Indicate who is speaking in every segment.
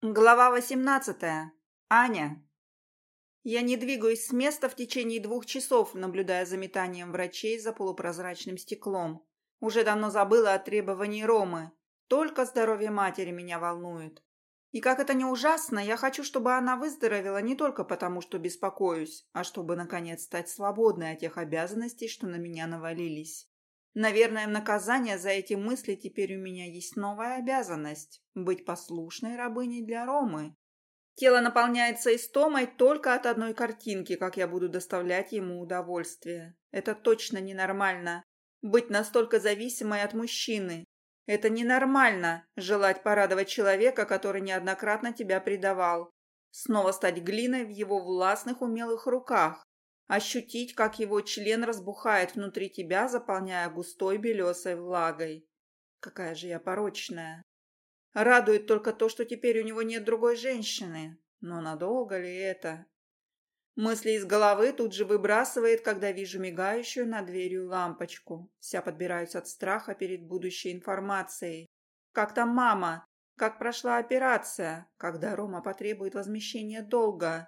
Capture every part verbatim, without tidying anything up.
Speaker 1: Глава восемнадцатая. Аня. Я не двигаюсь с места в течение двух часов, наблюдая за метанием врачей за полупрозрачным стеклом. Уже давно забыла о требовании Ромы. Только здоровье матери меня волнует. И как это не ужасно, я хочу, чтобы она выздоровела не только потому, что беспокоюсь, а чтобы, наконец, стать свободной от тех обязанностей, что на меня навалились. Наверное, в наказание за эти мысли теперь у меня есть новая обязанность – быть послушной рабыней для Ромы. Тело наполняется истомой только от одной картинки, как я буду доставлять ему удовольствие. Это точно ненормально – быть настолько зависимой от мужчины. Это ненормально – желать порадовать человека, который неоднократно тебя предавал. Снова стать глиной в его властных умелых руках. Ощутить, как его член разбухает внутри тебя, заполняя густой белесой влагой. Какая же я порочная. Радует только то, что теперь у него нет другой женщины. Но надолго ли это? Мысли из головы тут же выбрасывает, когда вижу мигающую над дверью лампочку. Вся подбираюсь от страха перед будущей информацией. Как там мама? Как прошла операция? Когда Рома потребует возмещения долга?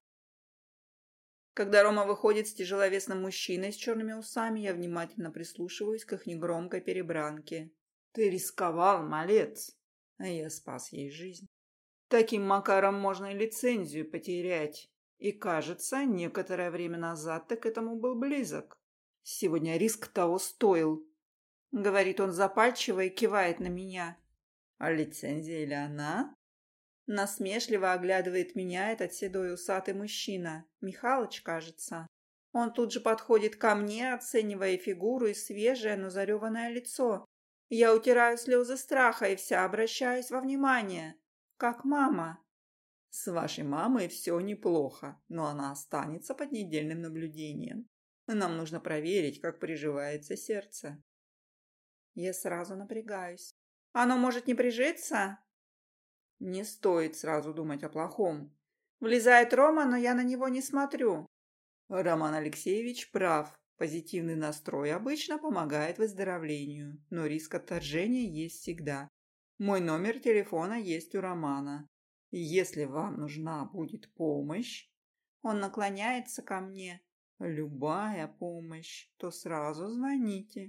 Speaker 1: Когда Рома выходит с тяжеловесным мужчиной с черными усами, я внимательно прислушиваюсь к их негромкой перебранке. «Ты рисковал, малец!» А я спас ей жизнь. Таким макаром можно и лицензию потерять. И, кажется, некоторое время назад ты к этому был близок. Сегодня риск того стоил. Говорит он запальчиво и кивает на меня. А лицензия или она? Насмешливо оглядывает меня этот седой усатый мужчина. Михалыч, кажется. Он тут же подходит ко мне, оценивая фигуру и свежее, но зареванное лицо. Я утираю слезы страха и вся обращаюсь во внимание. Как мама. С вашей мамой все неплохо, но она останется под недельным наблюдением. Нам нужно проверить, как приживается сердце. Я сразу напрягаюсь. Оно может не прижиться? Не стоит сразу думать о плохом. Влезает Рома, но я на него не смотрю. Роман Алексеевич прав. Позитивный настрой обычно помогает выздоровлению, но риск отторжения есть всегда. Мой номер телефона есть у Романа. Если вам нужна будет помощь, он наклоняется ко мне. Любая помощь, то сразу звоните.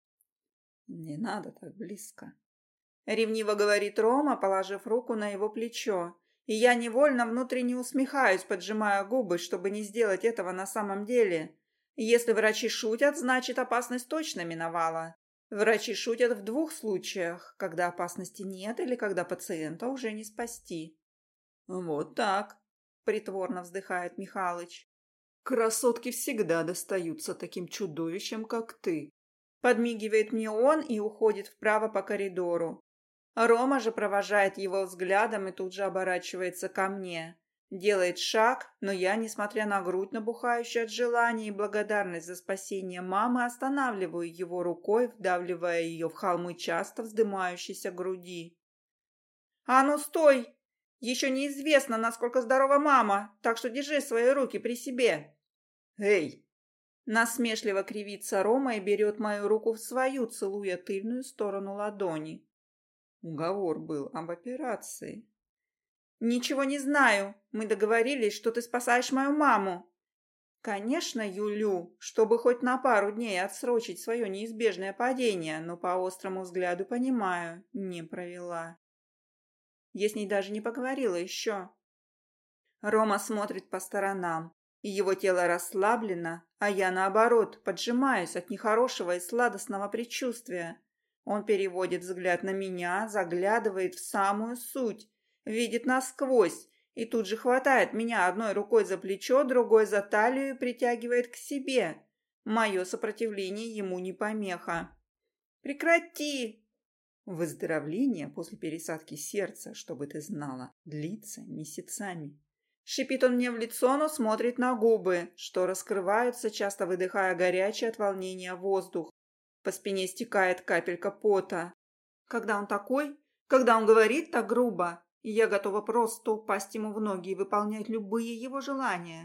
Speaker 1: Не надо так близко. Ревниво говорит Рома, положив руку на его плечо. И я невольно внутренне усмехаюсь, поджимая губы, чтобы не сделать этого на самом деле. Если врачи шутят, значит, опасность точно миновала. Врачи шутят в двух случаях, когда опасности нет или когда пациента уже не спасти. Вот так, притворно вздыхает Михалыч. Красотки всегда достаются таким чудовищам, как ты. Подмигивает мне он и уходит вправо по коридору. Рома же провожает его взглядом и тут же оборачивается ко мне. Делает шаг, но я, несмотря на грудь, набухающую от желания и благодарность за спасение мамы, останавливаю его рукой, вдавливая ее в холмы часто вздымающейся груди. «А ну стой! Еще неизвестно, насколько здорова мама, так что держи свои руки при себе!» «Эй!» Насмешливо кривится Рома и берет мою руку в свою, целуя тыльную сторону ладони. Уговор был об операции. «Ничего не знаю. Мы договорились, что ты спасаешь мою маму». Конечно, Юлю, чтобы хоть на пару дней отсрочить свое неизбежное падение, но по острому взгляду понимаю, не провела. Я с ней даже не поговорила еще. Рома смотрит по сторонам, и его тело расслаблено, а я, наоборот, поджимаюсь от нехорошего и сладостного предчувствия. Он переводит взгляд на меня, заглядывает в самую суть, видит насквозь и тут же хватает меня одной рукой за плечо, другой за талию и притягивает к себе. Мое сопротивление ему не помеха. «Прекрати!» Выздоровление после пересадки сердца, чтобы ты знала, длится месяцами. Шипит он мне в лицо, но смотрит на губы, что раскрываются, часто выдыхая горячий от волнения воздух. По спине стекает капелька пота. Когда он такой, когда он говорит так грубо, и я готова просто упасть ему в ноги и выполнять любые его желания.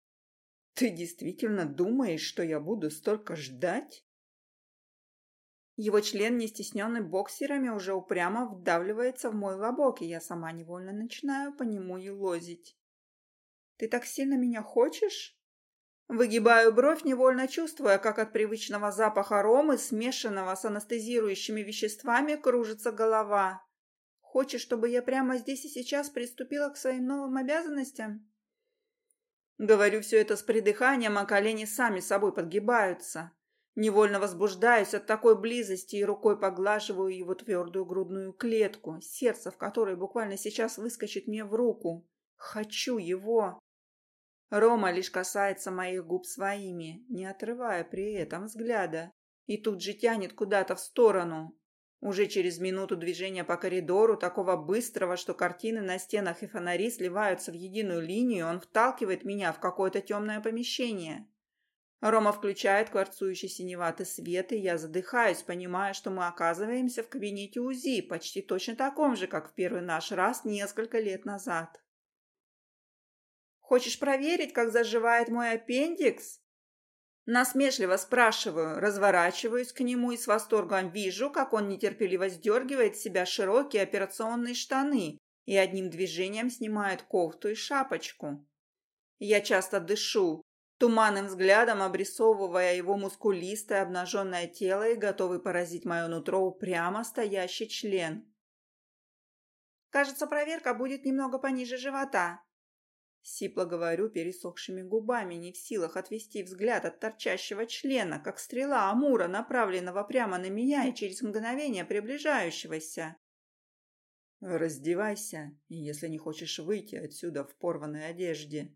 Speaker 1: «Ты действительно думаешь, что я буду столько ждать?» Его член, не стесненный боксерами, уже упрямо вдавливается в мой лобок, и я сама невольно начинаю по нему елозить. «Ты так сильно меня хочешь?» Выгибаю бровь, невольно чувствуя, как от привычного запаха ромы, смешанного с анестезирующими веществами, кружится голова. «Хочешь, чтобы я прямо здесь и сейчас приступила к своим новым обязанностям?» Говорю все это с придыханием, а колени сами собой подгибаются. Невольно возбуждаюсь от такой близости и рукой поглаживаю его твердую грудную клетку, сердце в которой буквально сейчас выскочит мне в руку. Хочу его. Рома лишь касается моих губ своими, не отрывая при этом взгляда, и тут же тянет куда-то в сторону. Уже через минуту движения по коридору, такого быстрого, что картины на стенах и фонари сливаются в единую линию, он вталкивает меня в какое-то темное помещение. Рома включает кварцующий синеватый свет, и я задыхаюсь, понимая, что мы оказываемся в кабинете УЗИ, почти точно таком же, как в первый наш раз несколько лет назад. «Хочешь проверить, как заживает мой аппендикс?» Насмешливо спрашиваю, разворачиваюсь к нему и с восторгом вижу, как он нетерпеливо сдергивает с себя широкие операционные штаны и одним движением снимает кофту и шапочку. Я часто дышу, туманным взглядом обрисовывая его мускулистое обнаженное тело и готовый поразить мое нутро упрямо стоящий член. «Кажется, проверка будет немного пониже живота». Сипло говорю пересохшими губами, не в силах отвести взгляд от торчащего члена, как стрела Амура, направленного прямо на меня и через мгновение приближающегося. «Раздевайся, если не хочешь выйти отсюда в порванной одежде».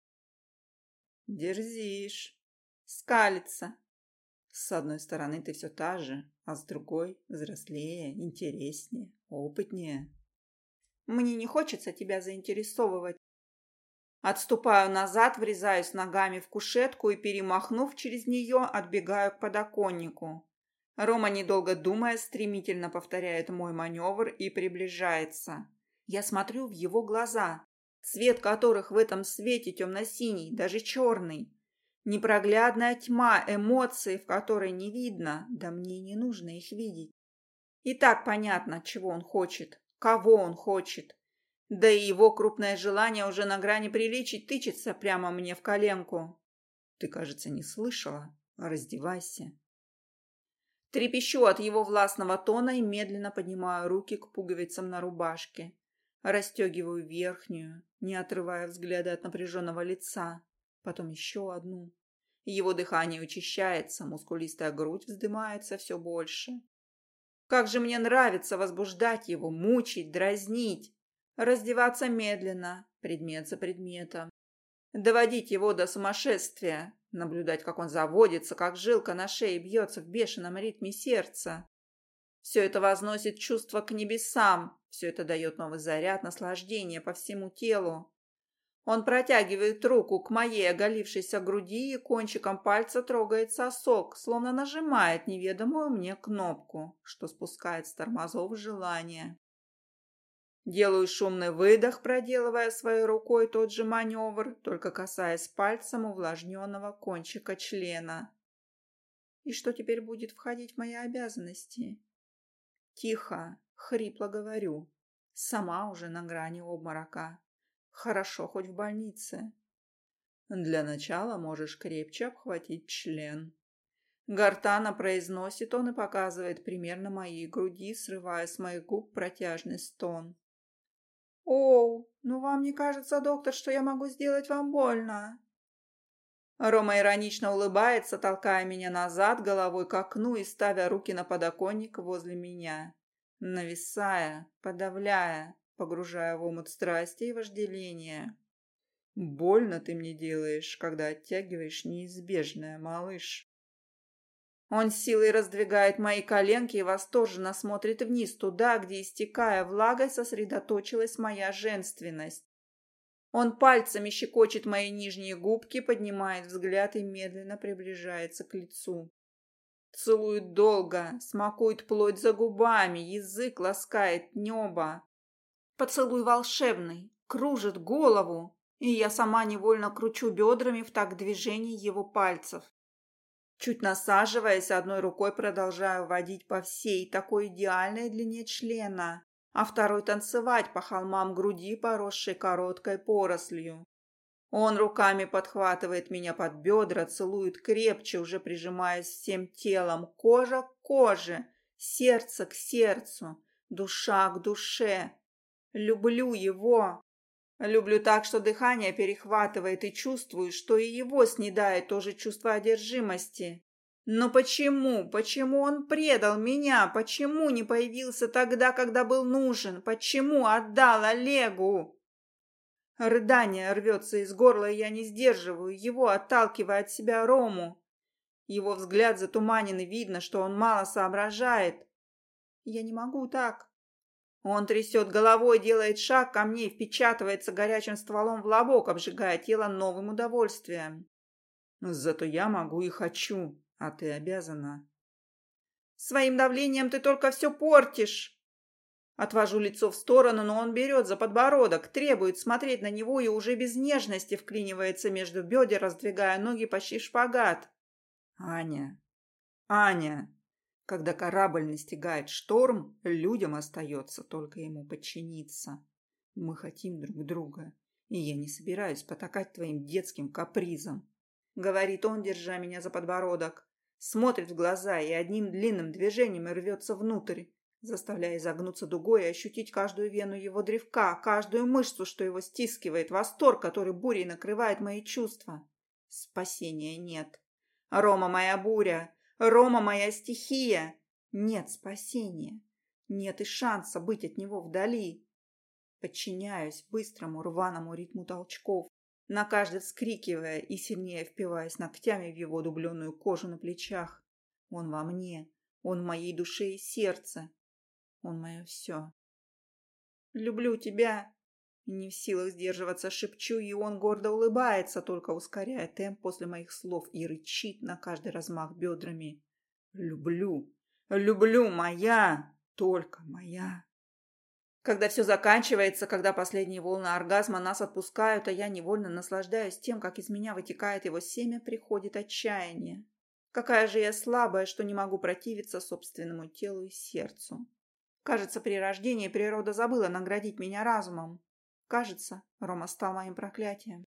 Speaker 1: «Дерзишь», — скалится. «С одной стороны ты все та же, а с другой взрослее, интереснее, опытнее». «Мне не хочется тебя заинтересовывать». Отступаю назад, врезаюсь ногами в кушетку и, перемахнув через нее, отбегаю к подоконнику. Рома, недолго думая, стремительно повторяет мой маневр и приближается. Я смотрю в его глаза, цвет которых в этом свете темно-синий, даже черный. Непроглядная тьма, эмоций, в которой не видно, да мне не нужно их видеть. И так понятно, чего он хочет, кого он хочет. Да и его крупное желание уже на грани приличий тычется прямо мне в коленку. «Ты, кажется, не слышала. Раздевайся». Трепещу от его властного тона и медленно поднимаю руки к пуговицам на рубашке. Расстегиваю верхнюю, не отрывая взгляда от напряженного лица. Потом еще одну. Его дыхание учащается, мускулистая грудь вздымается все больше. Как же мне нравится возбуждать его, мучить, дразнить. Раздеваться медленно, предмет за предметом. Доводить его до сумасшествия. Наблюдать, как он заводится, как жилка на шее бьется в бешеном ритме сердца. Все это возносит чувство к небесам. Все это дает новый заряд наслаждения по всему телу. Он протягивает руку к моей оголившейся груди и кончиком пальца трогает сосок, словно нажимает неведомую мне кнопку, что спускает с тормозов желание. Делаю шумный выдох, проделывая своей рукой тот же маневр, только касаясь пальцем увлажненного кончика члена. И что теперь будет входить в мои обязанности? Тихо, хрипло говорю, сама уже на грани обморока. Хорошо, хоть в больнице. Для начала можешь крепче обхватить член. Гортанно произносит он и показывает примерно моей груди, срывая с моих губ протяжный стон. «Оу, ну вам не кажется, доктор, что я могу сделать вам больно?» Рома иронично улыбается, толкая меня назад головой к окну и ставя руки на подоконник возле меня, нависая, подавляя, погружая в омут страсти и вожделения. «Больно ты мне делаешь, когда оттягиваешь неизбежное, малыш». Он силой раздвигает мои коленки и восторженно смотрит вниз, туда, где, истекая влагой, сосредоточилась моя женственность. Он пальцами щекочет мои нижние губки, поднимает взгляд и медленно приближается к лицу. Целует долго, смакует плоть за губами, язык ласкает небо. Поцелуй волшебный, кружит голову, и я сама невольно кручу бедрами в такт движений его пальцев. Чуть насаживаясь, одной рукой продолжаю водить по всей такой идеальной длине члена, а второй танцевать по холмам груди, поросшей короткой порослью. Он руками подхватывает меня под бедра, целует крепче, уже прижимаясь всем телом, кожа к коже, сердце к сердцу, душа к душе. Люблю его. Люблю так, что дыхание перехватывает, и чувствую, что и его снедает то же чувство одержимости. Но почему, почему он предал меня? Почему не появился тогда, когда был нужен? Почему отдал Олегу? Рыдание рвется из горла, и я не сдерживаю его, отталкивая от себя Рому. Его взгляд затуманен, и видно, что он мало соображает. Я не могу так. Он трясет головой, делает шаг ко мне и впечатывается горячим стволом в лобок, обжигая тело новым удовольствием. Зато я могу и хочу, а ты обязана. Своим давлением ты только все портишь. Отвожу лицо в сторону, но он берет за подбородок, требует смотреть на него и уже без нежности вклинивается между бедер, раздвигая ноги почти в шпагат. Аня, Аня, когда корабль настигает шторм, людям остается только ему подчиниться. Мы хотим друг друга, и я не собираюсь потакать твоим детским капризам, говорит он, держа меня за подбородок. Смотрит в глаза и одним длинным движением рвется внутрь, заставляя изогнуться дугой и ощутить каждую вену его древка, каждую мышцу, что его стискивает, восторг, который бурей накрывает мои чувства. Спасения нет. Рома моя буря, Рома моя стихия. Нет спасения, нет и шанса быть от него вдали. Подчиняюсь быстрому рваному ритму толчков, на каждый вскрикивая и сильнее впиваясь ногтями в его дубленую кожу на плечах. Он во мне, он в моей душе и сердце. Он мое все. Люблю тебя. Не в силах сдерживаться, шепчу, и он гордо улыбается, только ускоряя темп после моих слов и рычит на каждый размах бедрами. Люблю, люблю, моя, только моя. Когда все заканчивается, когда последние волны оргазма нас отпускают, а я невольно наслаждаюсь тем, как из меня вытекает его семя, приходит отчаяние. Какая же я слабая, что не могу противиться собственному телу и сердцу. Кажется, при рождении природа забыла наградить меня разумом. Кажется, Рома стал моим проклятием.